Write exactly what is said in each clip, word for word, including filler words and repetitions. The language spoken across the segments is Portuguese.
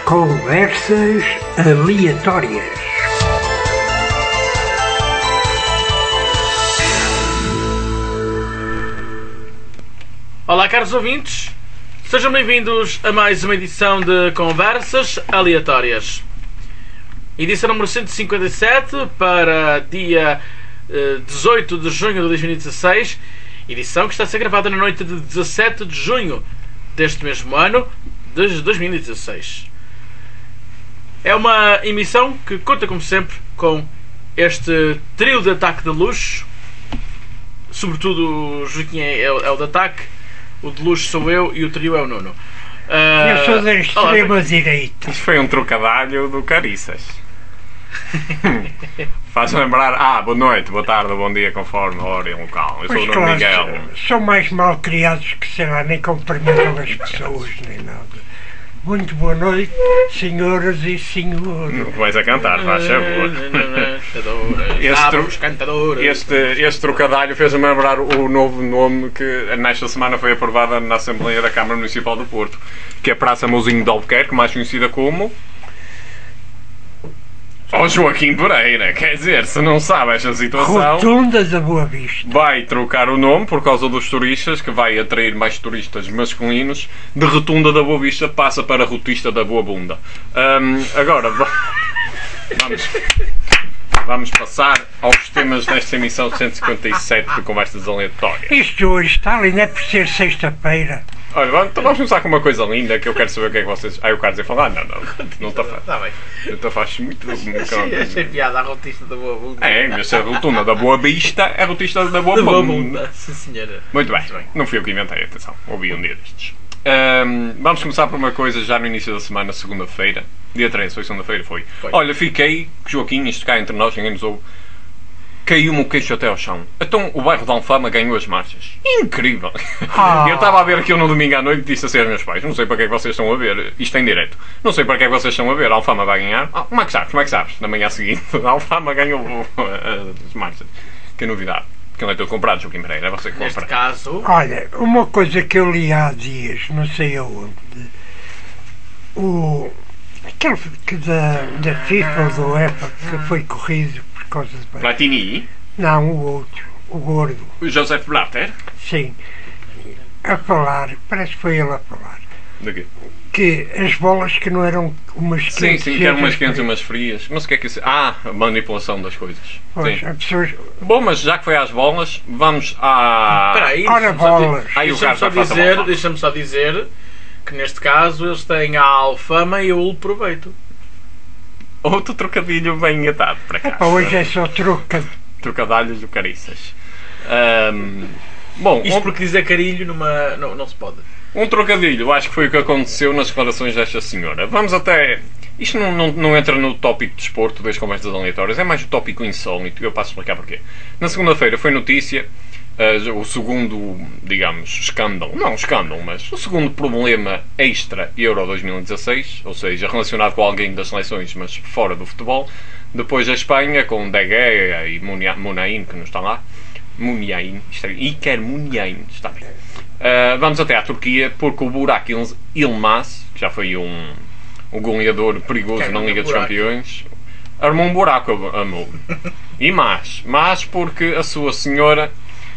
Conversas aleatórias. Olá, caros ouvintes, sejam bem-vindos a mais uma edição de Conversas Aleatórias. Edição número cento e cinquenta e sete para dia eh, dezoito de junho de dois mil e dezasseis, edição que está a ser gravada na noite de dezassete de junho deste mesmo ano de dois mil e dezasseis. É uma emissão que conta, como sempre, com este trio de ataque de luxo. Sobretudo o Joaquim é, é, o- é o de ataque, o de luxo sou eu e o trio é o Nuno. Ah, Eu sou da olá, extrema-direita. Isto foi um trocadilho do Cariças. Faz lembrar, ah, boa noite, boa tarde, bom dia, conforme a hora e o local. Eu sou Pois o Nuno claro, Miguel. são mais mal criados que, sei lá, nem cumprimentam as pessoas, nem nada. Muito boa noite, senhoras e senhores. Não vais a cantar, faz favor. Este Cabros, tro- cantadores. Este, este trocadilho fez-me lembrar o novo nome que nesta semana foi aprovado na Assembleia da Câmara Municipal do Porto, que é a Praça Mouzinho de Albuquerque, mais conhecida como... Oh, Joaquim Pereira, quer dizer, se não sabe esta situação... Rotunda da Boa Vista. Vai trocar o nome por causa dos turistas, que vai atrair mais turistas masculinos. De Rotunda da Boa Vista passa para Rotista da Boa Bunda. Ahm, agora, va- vamos, vamos passar aos temas desta emissão cento e cinquenta e sete de Conversas Aleatórias. Isto hoje está ali, não é por ser sexta-feira. Olha, vamos, então vamos começar com uma coisa linda, que eu quero saber o que é que vocês... Ah, eu quero dizer falar? Não, não, não está fácil. Está bem. Não faz muito... Achei, achei piada à rotista da Boa Bunda. É, mas se a Rotunda da Boa Vista é a Rotista da Boa Da Boa Bunda. Bunda, sim senhora. Muito bem. Não fui eu que inventei, atenção. Ouvi um dia destes. Ahm, vamos começar por uma coisa já no início da semana, segunda-feira. Dia treze, foi segunda-feira, foi. Foi. Olha, fiquei, Joaquim, isto cá entre nós, ninguém nos ouve. Caiu-me o queixo até ao chão. Então o bairro de Alfama ganhou as marchas. Incrível! Ah. Eu estava a ver aquilo no domingo à noite e disse assim aos meus pais: não sei para que é que vocês estão a ver, isto em direto. Não sei para que é que vocês estão a ver, a Alfama vai ganhar. Ah, como é que sabes? Como é que sabes? Na manhã seguinte, a Alfama ganhou uh, as marchas. Que novidade. Que não é todo comprado, Joaquim Pereira, é você que Neste compra. caso, Olha, uma coisa que eu li há dias, não sei aonde, o, aquele que da, da FIFA ou do UEFA que foi corrido por causa de... Platini, Não, o outro, o gordo, o Joseph Blatter. sim, a falar, parece que foi ele a falar, De quê? que as bolas que não eram umas Sim, quentes... sim, que eram umas outras quentes e frias. umas frias. Mas o que é que isso... Ah, a manipulação das coisas. Pois, Sim. as pessoas... Bom, mas já que foi às bolas, vamos à... espera aí, Ora, deixa-me só di- bolas. Aí o deixa-me Carlos só já faz a dizer, bola. deixa-me só dizer que neste caso eles têm a Alfama e o proveito. Outro trocadilho bem atado, para cá. Epá, hoje é só troca. Trocadilhos do Cariças. Ahm, bom, Isto um, porque dizer carilho numa, não, não se pode. um trocadilho, acho que foi o que aconteceu nas declarações desta senhora. Vamos até... Isto não, não, não entra no tópico de desporto das conversas aleatórias, é mais o tópico insólito, e eu passo a explicar porquê. Na segunda-feira foi notícia, ah, o segundo, digamos, escândalo, não escândalo, mas o segundo problema extra Euro dois mil e dezasseis, ou seja, relacionado com alguém das seleções, mas fora do futebol, depois a Espanha, com De Gea e Munia- Muniain, que não está lá, Muniain, está bem, Iker Muniain, está bem. Ah, vamos até à Turquia, porque o Burak Il- Yilmaz, que já foi um, um goleador perigoso Quem na manda Liga dos buraco? Campeões, armou um buraco, amor. E mais, mais porque a sua senhora,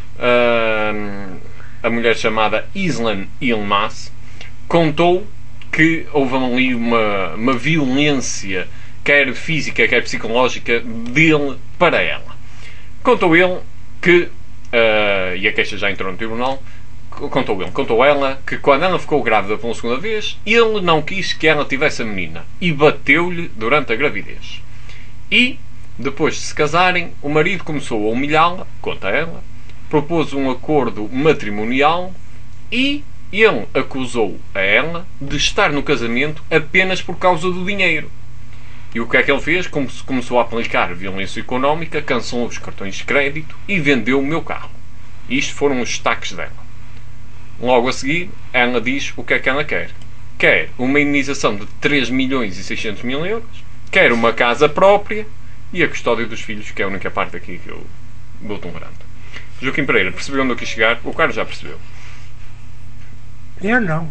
ah, a mulher chamada Islan Yilmaz, contou que houve ali uma, uma violência, quer física, quer psicológica, dele para ela. Contou ele que, ah, e a queixa já entrou no tribunal, contou ele, contou ela, que quando ela ficou grávida pela segunda vez, ele não quis que ela tivesse a menina e bateu-lhe durante a gravidez. E, depois de se casarem, o marido começou a humilhá-la, conta ela, propôs um acordo matrimonial e ele acusou a ela de estar no casamento apenas por causa do dinheiro. E o que é que ele fez? Come- Começou a aplicar violência económica, cancelou os cartões de crédito e vendeu o meu carro. Isto foram os destaques dela. Logo a seguir, ela diz o que é que ela quer. Quer uma indenização de três milhões e seiscentos mil euros, quer uma casa própria e a custódia dos filhos, que é a única parte aqui que eu vou tolerando. Joaquim Pereira percebeu onde eu quis chegar, o Carlos já percebeu. Eu não.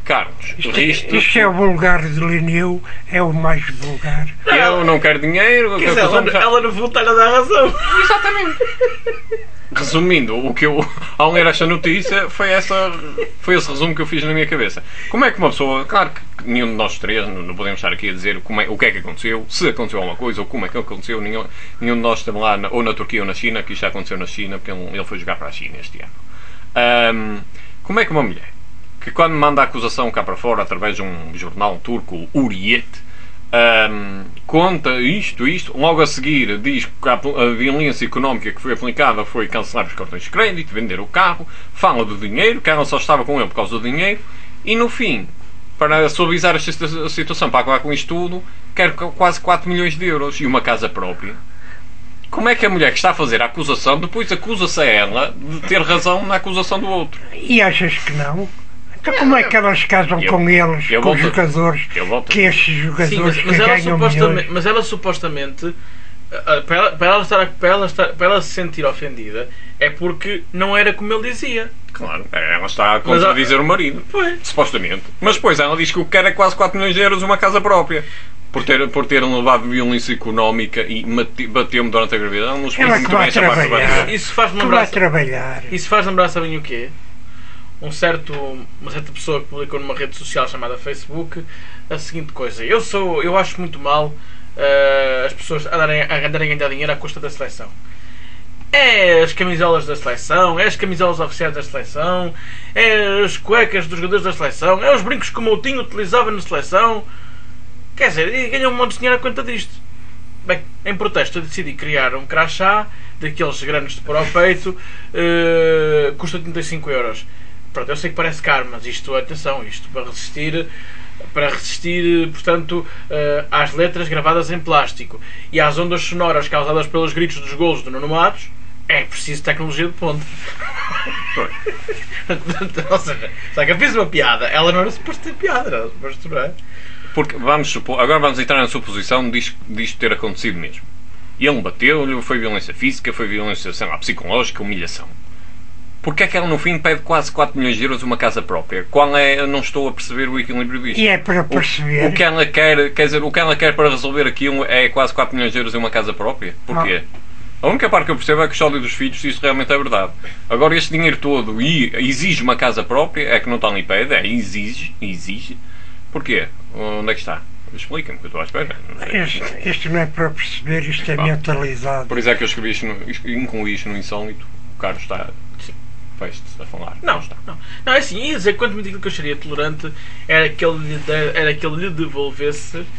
Carlos, Isto, isto, isto é o vulgar de Linneu, é o mais vulgar. eu não quero dinheiro. Quer dizer, ela, ela no fundo está-lhe a dar razão. Exatamente. Resumindo, o que eu, ao ler esta notícia, foi, essa, foi esse resumo que eu fiz na minha cabeça. Como é que uma pessoa, claro que nenhum de nós três, não, não podemos estar aqui a dizer como é, o que é que aconteceu, se aconteceu alguma coisa, ou como é que aconteceu, nenhum, nenhum de nós esteve lá, na, ou na Turquia ou na China, que isto já aconteceu na China, porque ele, ele foi jogar para a China este ano. Um, como é que uma mulher, que quando manda a acusação cá para fora, através de um jornal turco, o Hurriyet, Um, conta isto, isto, logo a seguir diz que a, a violência económica que foi aplicada foi cancelar os cartões de crédito, vender o carro, fala do dinheiro, que ela só estava com ele por causa do dinheiro, e no fim, para suavizar esta situação, para acabar com isto tudo, quer quase quatro milhões de euros e uma casa própria. Como é que a mulher que está a fazer a acusação depois acusa-se a ela de ter razão na acusação do outro? E achas que não? Então como é que elas casam eu, com eles, eu com os volto, jogadores, que estes jogadores Sim, mas, que mas, ela ganham supostamente, milhões? mas ela supostamente, para ela, para, ela estar, para, ela estar, para ela se sentir ofendida, é porque não era como ele dizia. Claro, ela está a contradizer o marido, pois. supostamente. Mas depois ela diz que o que quer é quase quatro milhões de euros uma casa própria. Por ter, por ter levado violência económica e bateu-me durante a gravidez. Ela não explica Ela muito que bem vai essa parte da trabalhar. barriga. Isso faz-me Que lembrar, vai trabalhar. isso faz lembrar, sabem o quê? Um certo, uma certa pessoa que publicou numa rede social chamada Facebook a seguinte coisa: eu sou, eu acho muito mal uh, as pessoas andarem, andarem a ganhar dinheiro à custa da seleção. É as camisolas da seleção, é as camisolas oficiais da seleção, é as cuecas dos jogadores da seleção, é os brincos que o Moutinho utilizava na seleção. Quer dizer, e ganham um monte de dinheiro à conta disto. Bem, em protesto eu decidi criar um crachá daqueles grandes de pôr ao peito, uh, custa trinta e cinco euros. Pronto, eu sei que parece caro, mas isto, atenção, isto para resistir, para resistir, portanto, uh, às letras gravadas em plástico e às ondas sonoras causadas pelos gritos dos golos do Nuno Matos, é preciso tecnologia de ponta. Ou seja, só que eu fiz uma piada, ela não era suposto ter piada, era suposto, não é? Porque vamos supor, agora vamos entrar na suposição disto, disto ter acontecido mesmo. Ele bateu-lhe, foi violência física, foi violência, sei lá, psicológica, humilhação. Porque é que ela no fim pede quase quatro milhões de euros uma casa própria? Qual é? Eu não estou a perceber o equilíbrio disto. E é para perceber. O, o que ela quer, quer dizer, o que ela quer para resolver aquilo é quase quatro milhões de euros em uma casa própria? Porquê? A única parte que eu percebo é que o sólido dos filhos, se isto realmente é verdade. Agora este dinheiro todo e exige uma casa própria, é que não está ali pede, é exige, exige. Porquê? Onde é que está? Explica-me, que eu estou à espera. Isto, isto não é para perceber, isto é mentalidade. Por isso é que eu escrevi isto, no, incluí isto no insólito. O Carlos está... Fez-te a falar. Não, está. Não, não, é assim, ia dizer que quanto me digo que eu seria tolerante era que ele lhe, de, era que ele lhe devolvesse uh,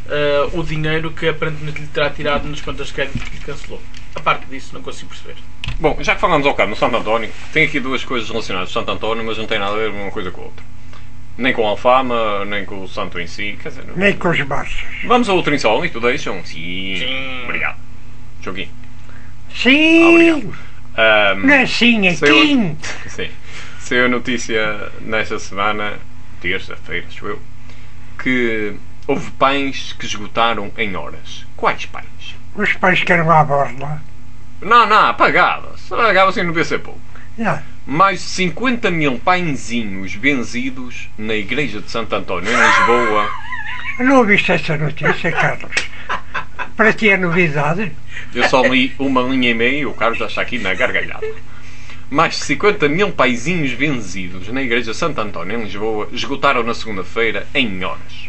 o dinheiro que aparentemente lhe terá tirado nas contas de crédito que lhe cancelou. A parte disso não consigo perceber. Bom, já que falamos ao bocado no Santo António, tem aqui duas coisas relacionadas com o Santo António, mas não tem nada a ver uma coisa com a outra. Nem com a Alfama, nem com o santo em si. Quer dizer, nem com os baixos. Vamos a outro insólito, deixam? Sim. Sim. Obrigado. Joguinho. Sim. Ah, obrigado. Um, não é sim, é saiu, quim. Sim. Saiu a notícia nesta semana, terça-feira, acho eu, que houve pães que esgotaram em horas. Quais pães? Os pães que eram à borla. Não, não, apagadas. Apagadas assim não devia ser pouco. Não. Mais de cinquenta mil pãezinhos benzidos na igreja de Santo António, em Lisboa. Não ouviste essa notícia, Carlos? Para ti é novidade? Eu só li uma linha e meia e o Carlos já está aqui na gargalhada. Mais de cinquenta mil pãezinhos benzidos na igreja de Santo António, em Lisboa, esgotaram na segunda-feira em horas.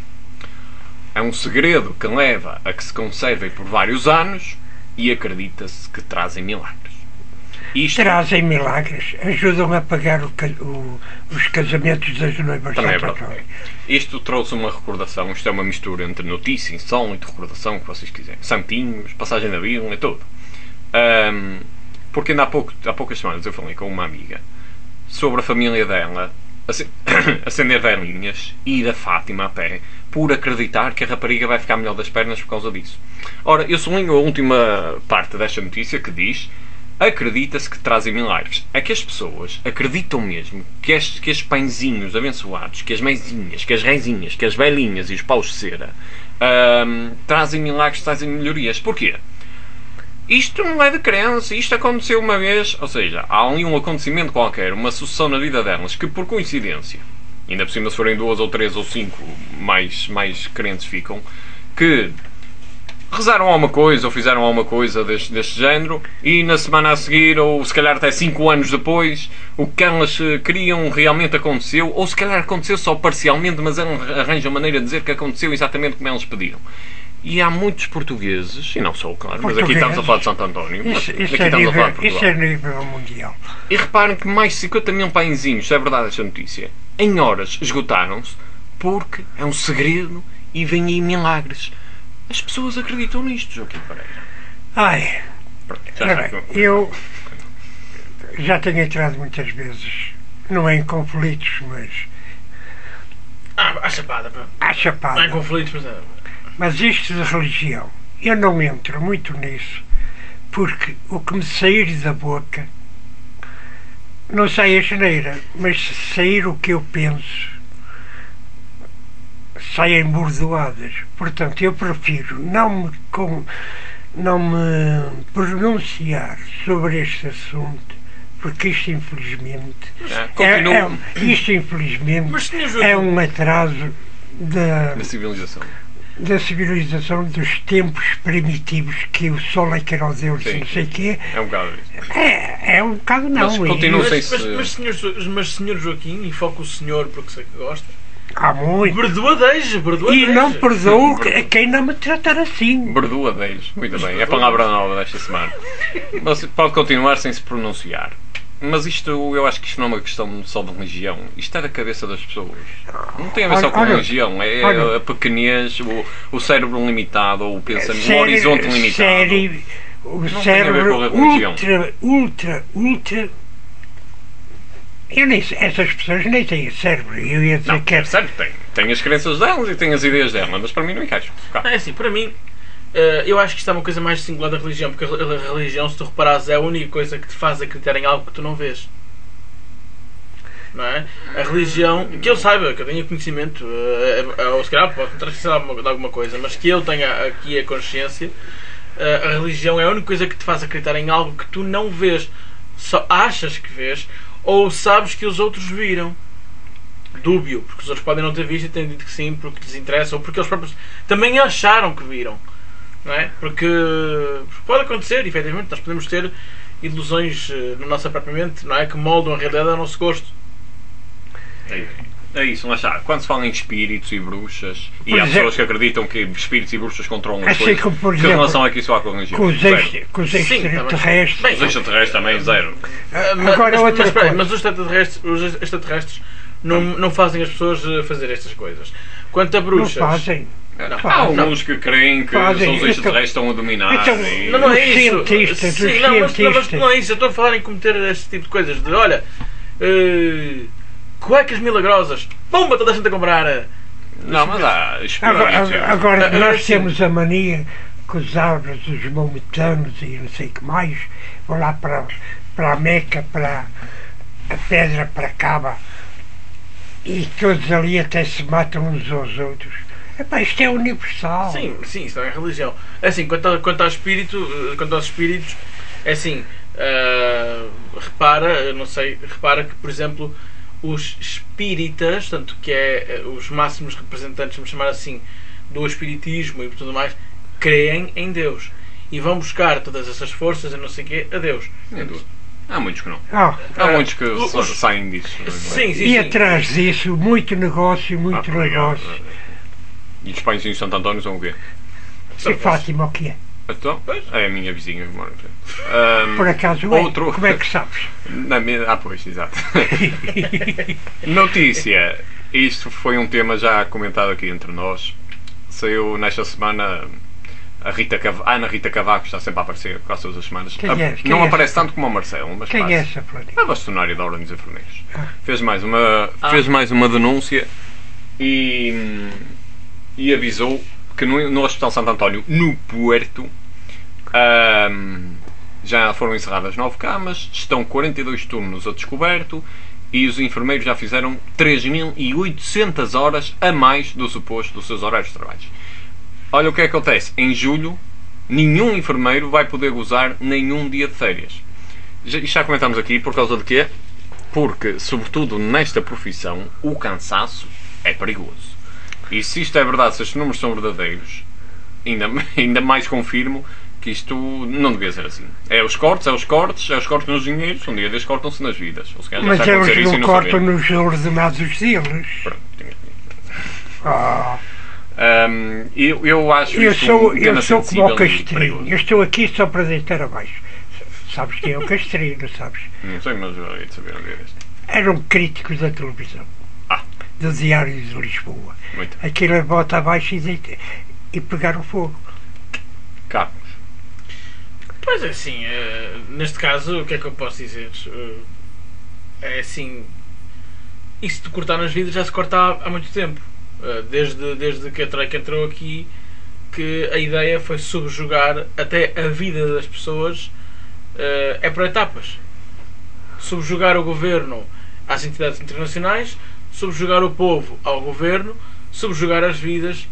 É um segredo que leva a que se conservem por vários anos e acredita-se que trazem milagres. Isto trazem milagres, ajudam a pagar o, o, os casamentos das noivas. Também é verdade. Isto trouxe uma recordação, isto é uma mistura entre notícia, insólito, recordação, o que vocês quiserem. Santinhos, passagem da Bíblia, tudo. Um, porque ainda há, pouco, há poucas semanas eu falei com uma amiga sobre a família dela acender velinhas e ir a Fátima a pé por acreditar que a rapariga vai ficar melhor das pernas por causa disso. Ora, eu sublinho a última parte desta notícia que diz: acredita-se que trazem milagres. É que as pessoas acreditam mesmo que estes, que estes pãezinhos abençoados, que as mãezinhas, que as reizinhas, que as velhinhas e os paus de cera hum, trazem milagres, trazem melhorias. Porquê? Isto não é de crença, isto aconteceu uma vez, ou seja, há ali um acontecimento qualquer, uma sucessão na vida delas, que por coincidência, ainda por cima se forem duas ou três ou cinco, mais, mais crentes ficam, que rezaram alguma coisa ou fizeram alguma coisa deste, deste género e na semana a seguir, ou se calhar até cinco anos depois, o que elas queriam realmente aconteceu, ou se calhar aconteceu só parcialmente, mas elas arranjam maneira de dizer que aconteceu exatamente como elas pediram. E há muitos portugueses, e não só, claro, mas aqui estamos a falar de Santo António, mas Isso, isso, aqui é, estamos a falar nível, de isso Portugal. é nível mundial. E reparem que mais de cinquenta mil pãezinhos, se é verdade esta notícia, em horas esgotaram-se, porque é um segredo e vêm aí milagres. As pessoas acreditam nisto, Joaquim Pereira. Ai, Já ora, sei que- eu já tenho entrado muitas vezes, não é em conflitos, mas Ah, à chapada, pá. à Não é chapada. conflitos, mas é. Mas isto de religião, eu não entro muito nisso, porque o que me sair da boca, não sai a geneira, mas se sair o que eu penso, saem bordoadas. Portanto, eu prefiro não me, com, não me pronunciar sobre este assunto, porque isto infelizmente É, é, continua é, isto infelizmente Mas, senhor Joaquim, é um atraso da, na civilização. da civilização dos tempos primitivos, que o sol é que era o Deus, Sim. não sei o quê. É um bocado isso. É, é um bocado não. Mas e- continua- Não sei mas, se- mas, mas, senhor, Jo- mas senhor Joaquim, e foca o senhor porque sei que gosta, Há muito. perdoadeja, perdoadeja. E não perdoo a quem não me tratar assim. Berdua dez. Muito bem. É a palavra nova desta semana. Você pode continuar sem se pronunciar. Mas isto, eu acho que isto não é uma questão só de religião. Isto é da cabeça das pessoas. Não tem a ver só Olha, com olha, religião. É olha. a pequenez, o, o cérebro limitado, ou o pensamento, o Sério- horizonte limitado. sério, o tem a ver cérebro com a religião. ultra, ultra, ultra. Eu nem sei, essas pessoas nem têm cérebro. Eu ia dizer Não, que é. é certo, tem. Tem as crenças delas e tem as ideias delas, mas para mim não encaixam. Cá. É assim, para mim, eh, eu acho que isto é uma coisa mais singular da religião, porque a re- a religião, se tu reparares, é a única coisa que te faz acreditar em algo que tu não vês. Não é? A religião, que eu saiba, que eu tenha conhecimento, eh, eh, ou se calhar pode me trazer de alguma coisa, mas que eu tenha aqui a consciência, eh, a religião é a única coisa que te faz acreditar em algo que tu não vês. Só achas que vês, ou sabes que os outros viram. Dúbio, porque os outros podem não ter visto e terem dito que sim, porque lhes interessa, ou porque eles próprios também acharam que viram. Não é? Porque pode acontecer, efetivamente, nós podemos ter ilusões eh, na nossa própria mente, não é? Que moldam a realidade ao nosso gosto. É, é isso, lá está. Quando se fala em espíritos e bruxas, e Por há exemplo- pessoas que acreditam que espíritos e bruxas controlam as Assim coisas, como, por que exemplo, relação é que isso há com a religião? Com os, Zero. ex, com os Sim, tá extraterrestres. bem. Os extraterrestres também, zero. Ah, mas, Agora mas, outra mas, espera aí, coisa. mas os extraterrestres, os extraterrestres não, não fazem as pessoas eh, fazer estas coisas. Quanto a Não bruxas. fazem. Não. Há Fazem. alguns que creem que Fazem. os extraterrestres estão a dominar. Então, e... Não, não é Os isso. cientistas, Sim, os não, mas, não, mas cientistas. não é isso. Eu estou a falar em cometer este tipo de coisas. De olha, eh, cuecas milagrosas. Pumba, toda a gente a comprar. eh. Não, mas há espíritos. Agora, agora Ah, nós sim. temos a mania que os árabes, os maometanos e não sei o que mais, vão lá para, para a Meca, para a pedra, para Caba, e todos ali até se matam uns aos outros. Epá, isto é universal. Sim, sim, isso não é religião. É assim, quanto, a, quanto, ao espírito, eh, quanto aos espíritos, é assim, ah, repara, eu não sei, repara que, por exemplo, os espíritas, tanto que é eh, os máximos representantes, vamos chamar assim, do espiritismo e tudo mais, creem em Deus. E vão buscar todas essas forças, e não sei o quê, a Deus. Sem dúvida. Há muitos que não. Ah, Há Ah, muitos que os- sa- saem disso. não é? Sim, sim, e sim. atrás disso, muito negócio, muito Ah, obrigado. negócio. E os pãezinhos de Santo António são o quê? E Fátima, o que é? Então, é a minha vizinha que mora aqui. Por acaso é? outro- Como é que sabes? Na minha... Ah, pois, exato. Notícia. Isto foi um tema já comentado aqui entre nós. Saiu nesta semana a Rita Cav... a Ana Rita Cavaco, está sempre a aparecer quase todas as semanas. Quem é? Quem Não é aparece tanto como o Marcelo, mas Quem faz. é essa, Flória? A bastonária da Ordem dos Enfermeiros. Ah. Fez mais uma, fez mais uma denúncia e, e avisou que no, no Hospital Santo António, no Puerto, ahm, já foram encerradas nove camas, estão quarenta e dois turnos a descoberto e os enfermeiros já fizeram três mil e oitocentas horas a mais do suposto dos seus horários de trabalho. Olha o que é que acontece. Em julho, nenhum enfermeiro vai poder gozar nenhum dia de férias. Já, isto já comentámos aqui por causa de quê? Porque, sobretudo nesta profissão, o cansaço é perigoso. E se isto é verdade, se estes números são verdadeiros, ainda, ainda mais confirmo que isto não devia ser assim. É os cortes, é os cortes, é os cortes nos dinheiros, um dia destes cortam-se nas vidas. Ou se calhar já Mas está a acontecer eles isso e não não cortam sabemos. nos ordenados deles. Pronto, tinha- Ah, Hum, eu, eu acho eu isto sou, um eu tema sou como sensível o e Castrinho. perigoso. Eu estou aqui só para deitar abaixo. Sabes quem é o Castrinho, sabes? Não sei, mas eu hei de saber um dia deste. Era um crítico da televisão. Ah. Do Diário de Lisboa. Muito. Aquilo é bota abaixo e, deita, e pegar o fogo. Carlos. Pois é, assim, eh, neste caso, o que é que eu posso dizer? Eh, é assim, isso de cortar nas vidas já se corta há, há muito tempo. Eh, desde, desde que a Troika entrou aqui, que a ideia foi subjugar até a vida das pessoas, eh, é por etapas. Subjugar o governo às entidades internacionais, subjugar o povo ao governo, subjugar as vidas,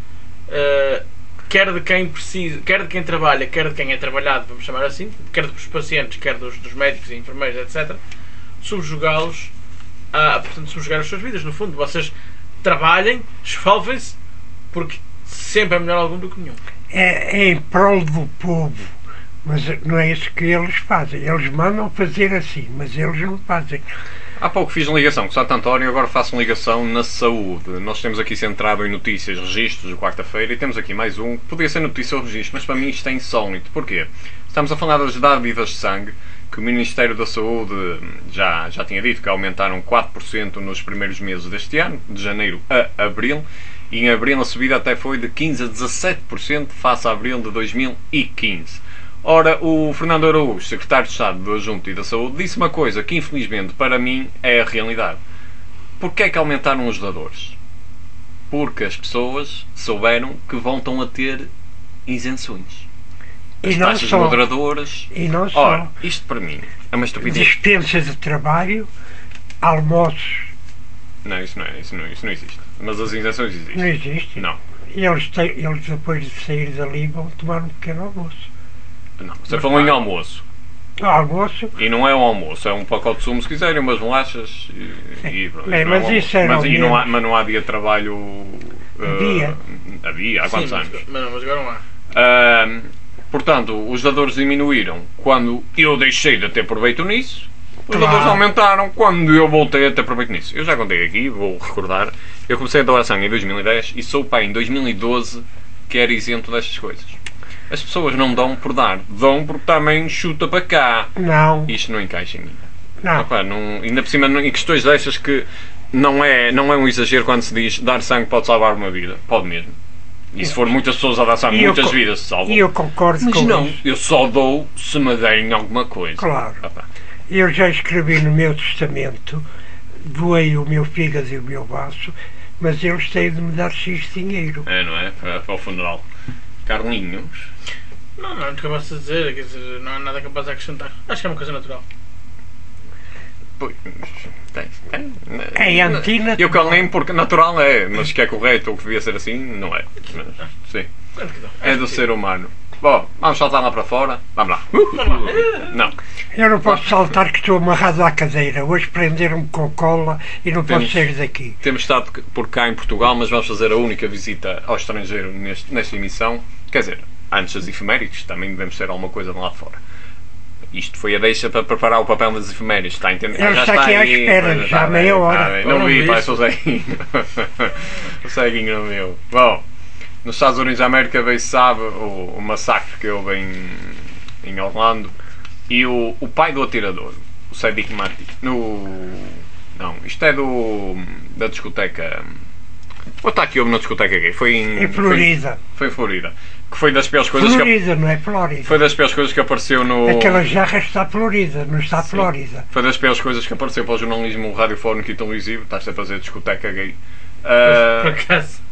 eh, quer de quem precisa, quer de quem trabalha, quer de quem é trabalhado, vamos chamar assim, quer dos pacientes, quer dos, dos médicos e enfermeiros, etcétera, subjugá-los, a, portanto, subjugar as suas vidas. No fundo, vocês trabalhem, esfolvem-se, porque sempre é melhor algum do que nenhum. É, é em prol do povo. Mas não é isso que eles fazem. Eles mandam fazer assim, mas eles não fazem. Há pouco fiz ligação com o Santo António, agora faço ligação na saúde. Nós temos aqui centrado em notícias, registros de quarta-feira, e temos aqui mais um, que podia ser notícia ou registro, mas para mim isto é insólito. Porquê? Estamos a falar das dádivas de sangue, que o Ministério da Saúde já, já tinha dito que aumentaram quatro por cento nos primeiros meses deste ano, de janeiro a abril, e em abril a subida até foi de quinze a dezassete por cento face a abril de dois mil e quinze. Ora, o Fernando Araújo, Secretário de Estado do Ajunto e da Saúde, disse uma coisa que infelizmente para mim é a realidade. Porquê é que aumentaram os dadores? Porque as pessoas souberam que voltam a ter isenções. As E não taxas só. moderadoras. E não Ora, só. isto para mim é uma estupidez. Dispensa de trabalho, almoços, Não, isso não é, isso não, isso não existe. Mas as isenções não existem. existe. Não, E eles, têm, eles depois de sair dali vão tomar um pequeno almoço. não. Você falou em almoço. O almoço, E não é um almoço, é um pacote de sumo se quiserem, umas bolachas e, e pronto. Bem, não é mas um isso almoço. era mas, o e não há, menos. mas não há dia de trabalho. uh, Havia. Havia, há Sim, quantos mas, anos? mas, não, mas agora não há. Ah, portanto, os dadores diminuíram quando eu deixei de ter proveito nisso. Os Claro. dadores aumentaram quando eu voltei a ter proveito nisso. Eu já contei aqui, vou recordar. Eu comecei a doar sangue em dois mil e dez e sou pai em dois mil e doze que era isento destas coisas. As pessoas não dão por dar, dão porque também chuta para cá. não, Isto não encaixa em mim. não. Opa, não, ainda por cima, não- em questões destas que não é, não é um exagero quando se diz dar sangue pode salvar uma vida. Pode mesmo. E se for muitas pessoas a dar sangue, E eu muitas co- vidas se salvam. E eu concordo Mas com não, isso. eu só dou se me derem alguma coisa. Claro. Opa, Eu já escrevi no meu testamento, doei o meu fígado e o meu baço, mas eles têm de me dar X dinheiro. é, não é? Para, para o funeral. Carlinhos. Não, não é muito capaz de dizer, quer dizer, não há nada capaz de acrescentar. Acho que é uma coisa natural. Pois, tem, tem. É antinatural. Eu calei porque natural é, mas que é correto ou que devia ser assim, não é. Mas, sim. Quanto que dá? É do ser humano. Bom, vamos saltar lá para fora. Vamos lá. Não. Eu não posso saltar que estou amarrado à cadeira. Hoje prenderam-me com cola e não posso Temos- sair daqui. Temos estado por cá em Portugal, mas vamos fazer a única visita ao estrangeiro neste, nesta emissão. Quer dizer, antes das efemérides, também devemos ter alguma coisa de lá de fora. Isto foi a deixa para preparar o papel das efemérides, está a entender? Ele está aqui à aí, espera, pois, já está há meia bem, hora. está bem. Eu Não não vi, vi parece o isso. ceguinho. O ceguinho não viu. Bom, nos Estados Unidos da América veio sabe o, o massacre que houve em, em Orlando e o, o pai do atirador, o Sadiq Mati, no... Não, isto é do... da discoteca... O ataque que houve na discoteca gay foi em... Em Florida. Foi, foi em Florida. Que foi das piores coisas que... Florida, não é Flórida. Foi das piores coisas que apareceu no... Aquela jarra está Florida, não está Sim. Flórida. Foi das piores coisas que apareceu para o jornalismo radiofónico e televisivo. Estás a fazer discoteca gay. Ah, Por acaso.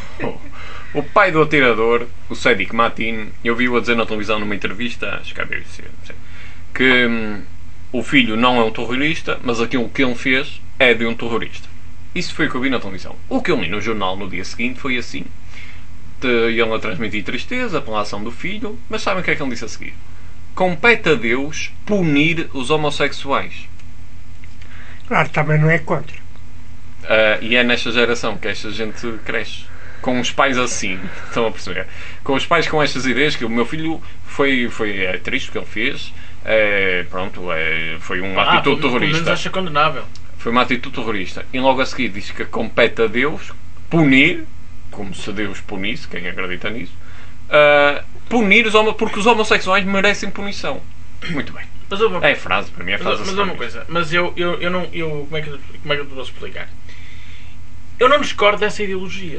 o pai do atirador, o Sadiq Matin, eu vi-o a dizer na televisão numa entrevista, acho que é a B B C, não sei, que hum, o filho não é um terrorista, mas aquilo que ele fez é de um terrorista. Isso foi o que eu vi na televisão. O que eu li no jornal no dia seguinte foi assim. De ele a transmitir tristeza pela ação do filho, mas sabem o que é que ele disse a seguir? Compete a Deus punir os homossexuais. Claro, também não é contra. Uh, e é nesta geração que esta gente cresce. Com os pais assim, estão a perceber? Com os pais com estas ideias, que o meu filho foi, foi é triste o que ele fez. É, pronto, é, foi uma Ah, atitude pelo menos terrorista. acha condenável. Foi uma atitude terrorista. E logo a seguir diz que compete a Deus punir, como se Deus punisse, quem acredita nisso, uh, punir os homo porque os homossexuais merecem punição. Muito bem. Mas eu vou... É a frase, para mim é a frase. Mas, mas é uma coisa, mas eu, eu, eu não. Eu, como, é que, como é que eu te posso explicar? Eu não discordo dessa ideologia.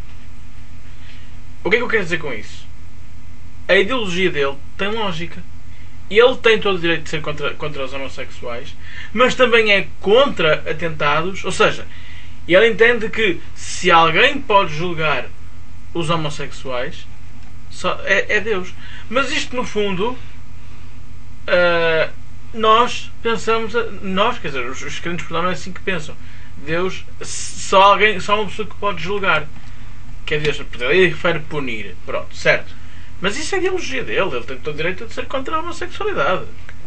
O que é que eu quero dizer com isso? A ideologia dele tem lógica. Ele tem todo o direito de ser contra, contra os homossexuais, mas também é contra atentados. Ou seja, ele entende que se alguém pode julgar os homossexuais, só, é, é Deus. Mas isto, no fundo, uh, nós pensamos, nós, quer dizer, os, os crentes por não é assim que pensam. Deus, só alguém, só uma pessoa que pode julgar, que é Deus. Ele refere punir, pronto, certo. Mas isso é a ideologia dele, ele tem todo o direito de ser contra a homossexualidade,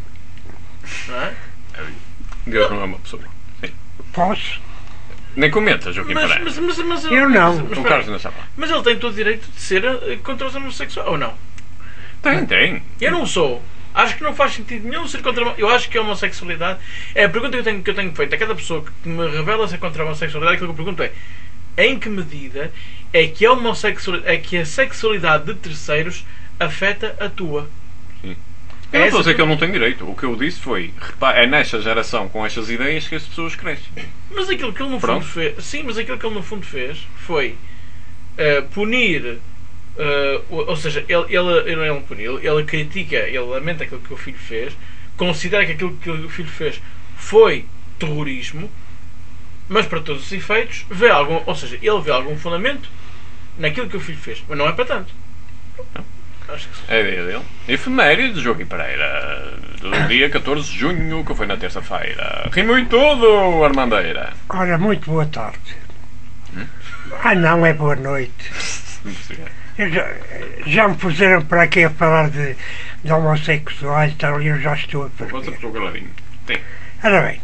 não é? Deus não é uma pessoa. Sim. Posso? Nem comenta, Joaquim Mas, Pereira. mas, mas, mas, Eu não. Mas, mas, O Carlos não sabe. mas ele tem todo o direito de ser eh, contra os homossexuais, ou não? Tem, tem. Eu não sou. Acho que não faz sentido nenhum ser contra a... Eu acho que a homossexualidade... É a pergunta que eu tenho, que eu tenho feito a cada pessoa que me revela ser contra a homossexualidade, aquilo que eu pergunto é: em que medida é que a homossexualidade, é que a sexualidade de terceiros afeta a tua? Sim. Eu não estou a dizer que ele não tem direito. O que eu disse foi, repara, é nesta geração com estas ideias que as pessoas crescem. Mas aquilo que ele no Pronto. fundo fez... Sim, mas aquilo que ele no fundo fez foi uh, punir... Uh, ou, ou seja, ele, ele, ele não punir, ele, ele critica, ele lamenta aquilo que o filho fez, considera que aquilo que o filho fez foi terrorismo, mas para todos os efeitos vê algum, ou seja, ele vê algum fundamento naquilo que o filho fez, mas não é para tanto. Não. Acho que sim. É a ideia dele. Efeméride de Joaquim Pereira, do dia catorze de junho, que foi na terça-feira. Rimou em tudo, Armandeira. Ora, muito boa tarde. Hum? Ah, não, é boa noite. Não percebi. Eu já, já me puseram para aqui a falar de, de homossexuais e tal, e eu já estou a Outra perder. pessoa caladinho. Tem. Ora bem,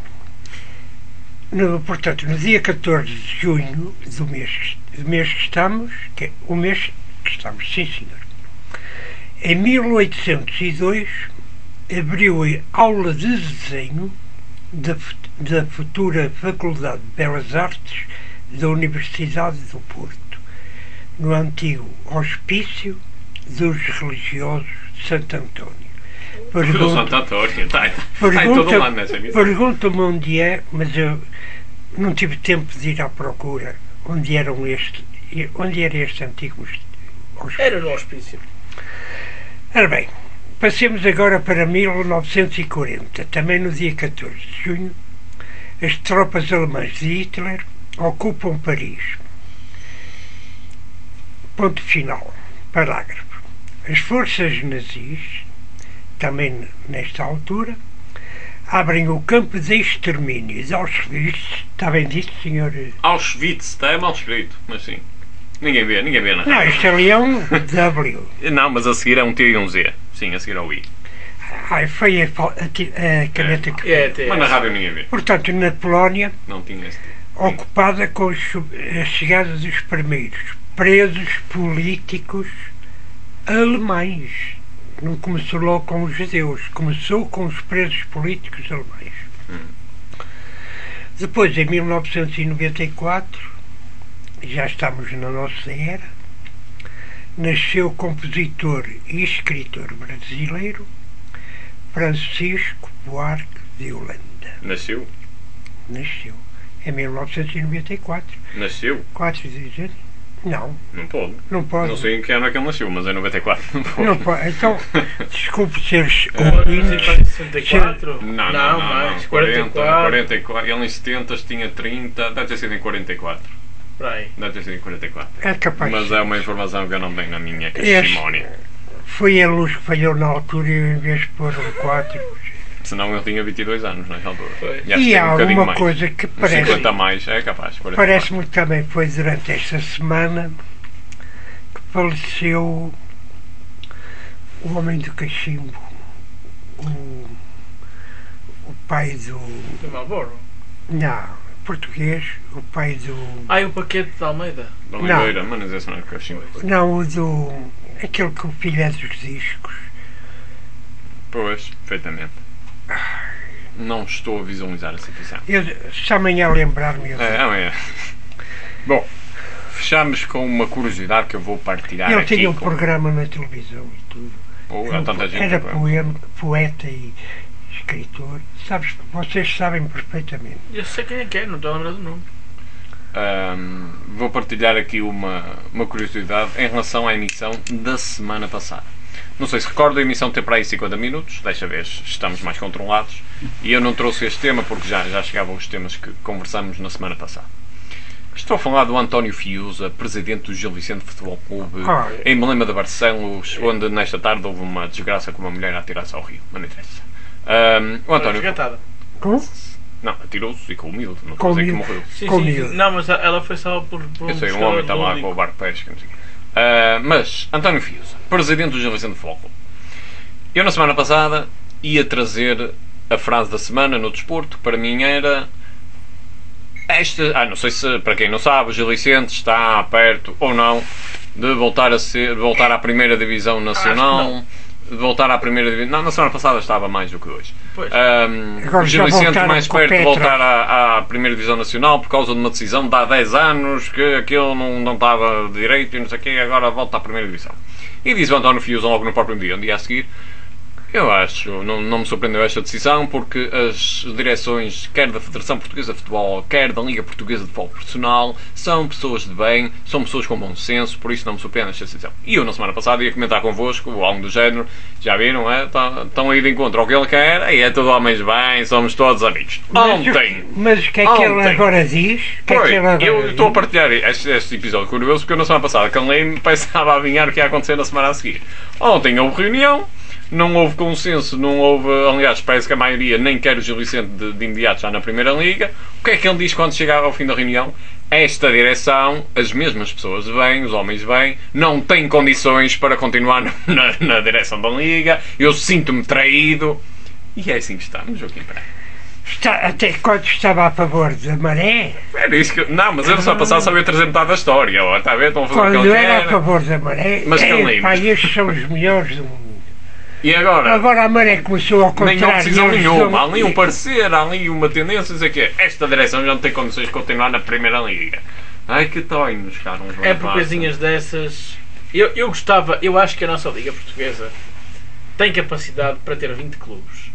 no, portanto, no dia catorze de junho do mês, que- do mês que estamos, que é o mês que estamos, sim senhor, em mil oitocentos e dois abriu a aula de desenho da, fu- da futura Faculdade de Belas Artes da Universidade do Porto, no antigo hospício dos religiosos de Santo António. O Pergunto- Santo António. Está está em todo lado nessa vida. Pergunta-me onde é, mas eu não tive tempo de ir à procura onde, eram este, onde era este antigo hospício. Era no hospício. Ora bem, passemos agora para mil novecentos e quarenta. Também no dia catorze de junho, as tropas alemãs de Hitler ocupam Paris. Ponto final. Parágrafo. As forças nazis, também nesta altura, abrem o campo de extermínio de Auschwitz. Está bem dito, senhor? Auschwitz, está é mal escrito, mas sim. Ninguém vê, ninguém vê na Não, rádio. isto ali é um W. Não, mas a seguir é um T e um Z. Sim, a seguir é o I. Ai, foi a, fal- a ti- a caneta que... É, até Mas na rádio ninguém vê. Portanto, na Polónia, Não tinha esse T. ocupada com os sub- a chegada dos primeiros presos políticos alemães. Não começou logo com os judeus, começou com os presos políticos alemães. Depois, em mil novecentos e noventa e quatro, já estamos na nossa era, nasceu o compositor e escritor brasileiro Francisco Buarque de Holanda. Nasceu? Nasceu em mil novecentos e noventa e quatro. Nasceu? quatro de janeiro? Não, Não pode. não pode. Não sei em que ano é que ele nasceu, mas é noventa e quatro. Não pode. Não pode. Então, desculpe seres Em ouvintes. sessenta e quatro? Não, não, não, mais. não. quarenta e quatro. quarenta e quatro. Ele em setenta tinha trinta, deve ter sido em quarenta e quatro. Por aí. Deve ter sido em quarenta e quatro. É capaz. Mas é uma informação que eu não tenho na minha Este- testemunha. Foi a luz que falhou na altura e eu, em vez de pôr um quatro. Senão ele tinha vinte e dois anos nessa altura. Foi. E acho que E tem há um bocadinho alguma mais. coisa que Uns parece. cinquenta a mais, é capaz. quarenta e quatro. Parece-me que também foi durante esta semana que faleceu o homem do cachimbo, o, o pai do. Do Marlboro. Não, português, o pai do... Ah, e o Paquete de Almeida? Da Oliveira, mas esse não é Cachimbo. Não, o do... aquele que o filho é dos discos. Pois, perfeitamente. Não estou a visualizar a situação. Eu, se amanhã lembrar-me... eu- É, amanhã. Bom, fechamos com uma curiosidade que eu vou partilhar Ele aqui. tinha um com... programa na televisão e tudo. Oh, há tanta gente. Era pá. poema, poeta e escritor. Sabes, vocês sabem perfeitamente. Eu sei quem é que é, não estou a lembrar do nome. Ahm, vou partilhar aqui uma, uma curiosidade em relação à emissão da semana passada. Não sei se recordo, a emissão tem para aí cinquenta minutos, desta vez estamos mais controlados, e eu não trouxe este tema porque já, já chegavam os temas que conversamos na semana passada. Estou a falar do António Fiuza, presidente do Gil Vicente Futebol Clube, Ah. em Belém de Barcelos, onde nesta tarde houve uma desgraça com uma mulher a atirar-se ao rio, mas não interessa. Ahm, o António... Resgatada. Com? Não, atirou-se e com o miúdo, não Com estou a dizer que o morreu. Sim, Com sim, miúdo. sim. Não, mas ela foi só por, por Eu sei, um pescador homem estava lá lúdico. com o barco de pesca, não sei o quê. Ah, mas, António Fiuza, presidente do Gil Vicente Futebol Clube. Eu, na semana passada, ia trazer a frase da semana no desporto, que para mim era... Esta, ah, não sei se, para quem não sabe, o Gil Vicente está perto ou não de voltar a ser, de voltar à primeira divisão nacional, de voltar à primeira divisão. Não, na semana passada estava mais do que hoje. Pois. Ahm, Agora o Gil já Vicente voltaram mais com o perto de Petra. voltar à, à primeira divisão nacional por causa de uma decisão de há dez anos que aquilo não, não estava direito e não sei o quê, agora volta à primeira divisão. E diz o António Fiuza logo no próprio dia, um dia a seguir: eu acho, não, não me surpreendeu esta decisão porque as direções, quer da Federação Portuguesa de Futebol, quer da Liga Portuguesa de Futebol Profissional, são pessoas de bem, são pessoas com bom senso, por isso não me surpreende esta decisão. E eu, na semana passada, ia comentar convosco algo do género, já viram, é? Estão aí de encontro ao que ele quer, e é tudo homens bem, somos todos amigos. Ontem! Mas o que é que ele Ontem. agora diz? O que é Foi, que ele agora eu estou a diz? partilhar este, este episódio curioso porque eu na semana passada calei-me, pensava a adivinhar o que ia acontecer na semana a seguir. Ontem houve reunião, não houve consenso, não houve, aliás, parece que a maioria nem quer o Gil Vicente de, de imediato já na Primeira Liga. O que é que ele diz quando chegar ao fim da reunião? Esta direção, as mesmas pessoas de bem, os homens de bem, não têm condições para continuar na, na, na direção da Liga, eu sinto-me traído. E é assim que estamos, Joaquim Pereira. Está, até quando estava a favor da maré, Era isso que eu- Não, mas eu na semana passada sabia trazer metade da história. Ó, está a ver? Estão a fazer o que quando ele era a quer. favor da maré, Mas é, calem-me. pá, estes são os melhores do mundo. E agora? Agora a maré começou ao contrário. Nem há decisão eles nenhuma. dão- Há ali um parecer, há ali uma tendência a dizer que esta direção já não tem condições de continuar na Primeira Liga. Ai que toinos, cara. uns É bons por coisinhas dessas. Eu, eu gostava, eu acho que a nossa Liga Portuguesa tem capacidade para ter vinte clubes.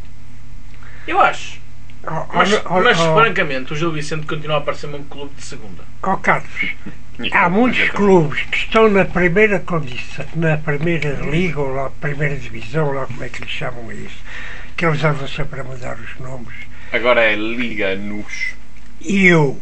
Eu acho. Oh, Mas, oh, oh, mas oh, francamente, o Gil Vicente continua a parecer um clube de segunda. oh, Carlos, passos. há muitos clubes que estão na primeira condição, na primeira liga ou na primeira divisão, lá como é que eles chamam isso, que eles andam sempre a mudar os nomes. Agora é Liga Nus. E eu,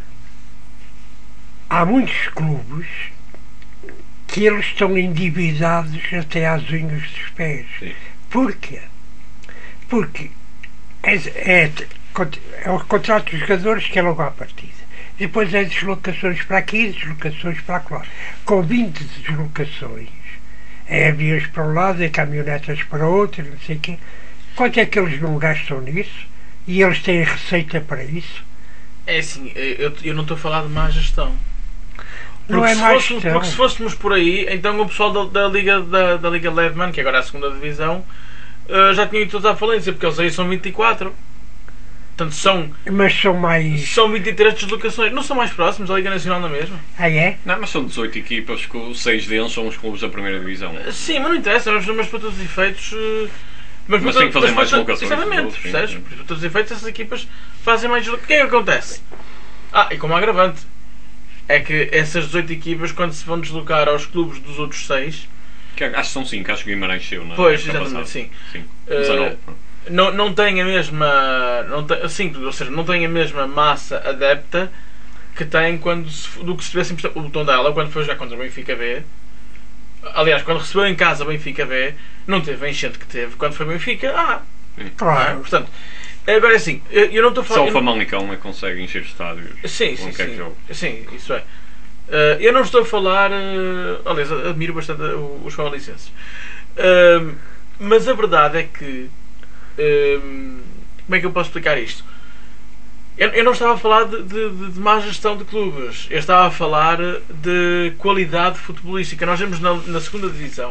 há muitos clubes que eles estão endividados até às unhas dos pés. Sim. Porquê? Porque é, é, é o contrato dos jogadores que é logo à partida. Depois é deslocações para aqui, deslocações para lá. Com vinte deslocações, é aviões para um lado, é caminhonetas para outro, não sei o quê. Quanto é que eles não gastam nisso? E eles têm receita para isso? É assim, eu, eu não estou a falar de má gestão. Não Porque, é se mais fôssemos, gestão. porque se fôssemos por aí, então o pessoal da, da Liga da, da Liga Ledman, que agora é a segunda divisão, eh, já tinham ido todos à falência, porque eles aí são vinte e quatro. Portanto, são, Mas são mais... são vinte e três deslocações. Não são mais próximos da Liga Nacional na mesma? Ah, é? Não, mas são dezoito equipas, que seis deles são os clubes da Primeira Divisão. Sim, mas não interessa, mas, mas para todos os efeitos. eh, Mas para tem que fazer mas mais para- deslocações, Exatamente, sim, percebes? sim. Para todos os efeitos, essas equipas fazem mais deslocações. O que é que acontece? Ah, e como agravante, é que essas dezoito equipas, quando se vão deslocar aos clubes dos outros seis, Que acho que são cinco, acho que o Guimarães saiu na pois, época exatamente, passada. sim. Sim. Eh, dezanove. não, não têm a mesma. Não tem, sim, ou seja, não têm a mesma massa adepta que têm quando se, do que se tivessem o Tondela quando foi jogar contra o Benfica B. Aliás, quando recebeu em casa o Benfica B, não teve a enchente que teve. Quando foi o Benfica, ah, não é? Claro. Portanto, agora é assim, eu, eu não estou a falar. Só o eu não- Famalicão é que consegue encher estádios. Sim, sim, onde quer que sim. jogue. Sim, isso é. Uh, eu não estou a falar. Uh, aliás, admiro bastante o- os famalicensses. Uh, mas a verdade é que. uh, como é que eu posso explicar isto? Eu, eu não estava a falar de, de, de, de má gestão de clubes. Eu estava a falar de qualidade futebolística. Nós vemos na, na segunda divisão,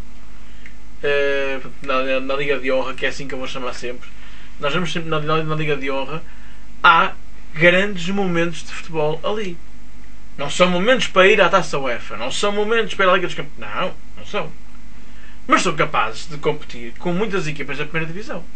uh, na, na Liga de Honra, que é assim que eu vou chamar sempre. Nós vemos sempre na, na, na Liga de Honra, há grandes momentos de futebol ali. Não são momentos para ir à Taça UEFA, não são momentos para ir à Liga dos Campeões. Não, não são. Mas são capazes de competir com muitas equipas da primeira divisão.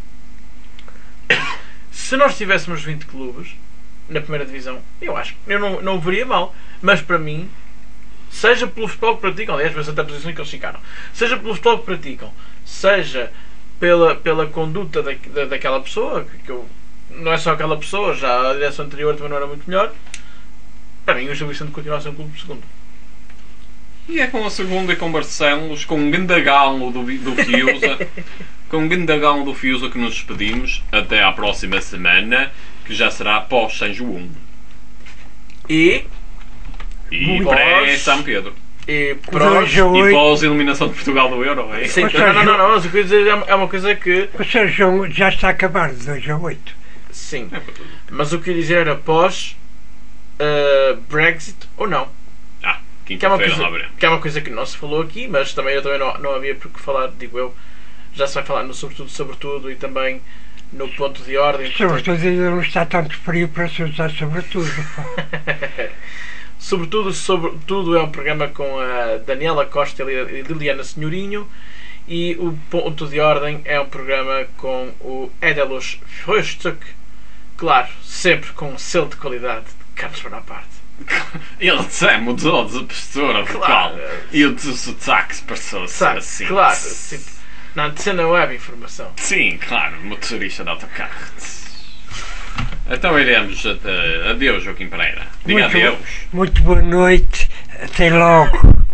Se nós tivéssemos vinte clubes na primeira divisão, eu acho que eu não, não o veria mal. Mas para mim, seja pelo futebol que praticam, aliás, foi essa posição que eles ficaram, seja pelo futebol que praticam, seja pela, pela conduta da, da, daquela pessoa, que eu, não é só aquela pessoa, já a direção anterior também não era muito melhor, para mim o Gil Vicente continua a ser um clube de segundo. E é com a segunda e com Barcelos, com um gandagalo do, do Fiusa, com um gandagalo do Fiusa que nos despedimos até à próxima semana, que já será pós-São João. E... E pré-São Pedro. E pós... E pós-eliminação de Portugal do Euro. É? Sim, não, não, não, não, mas o que eu dizer é uma coisa que... O São João já está a acabar de dois a oito. Sim, mas o que eu ia dizer era pós uh, Brexit ou não. Ah, que é, uma coisa, que é uma coisa que não se falou aqui, mas também eu também não, não havia por que falar, digo eu. Já se vai falar no sobretudo, sobretudo e também no ponto de ordem. Sobretudo ainda não está tanto frio para se usar sobretudo. Sobretudo, sobretudo é um programa com a Daniela Costa e Liliana Senhorinho, e o ponto de ordem é um programa com o Edelus Fröstuk, claro, sempre com um selo de qualidade de Carlos Bonaparte. Ele tem mudou de postura vocal e o sotaque passou-se assim. Claro, sim. Na antena web informação. Sim, claro, motorista de autocarro. Então iremos. Uh, adeus, Joaquim Pereira. Diga muito, adeus. Muito boa noite. Até logo.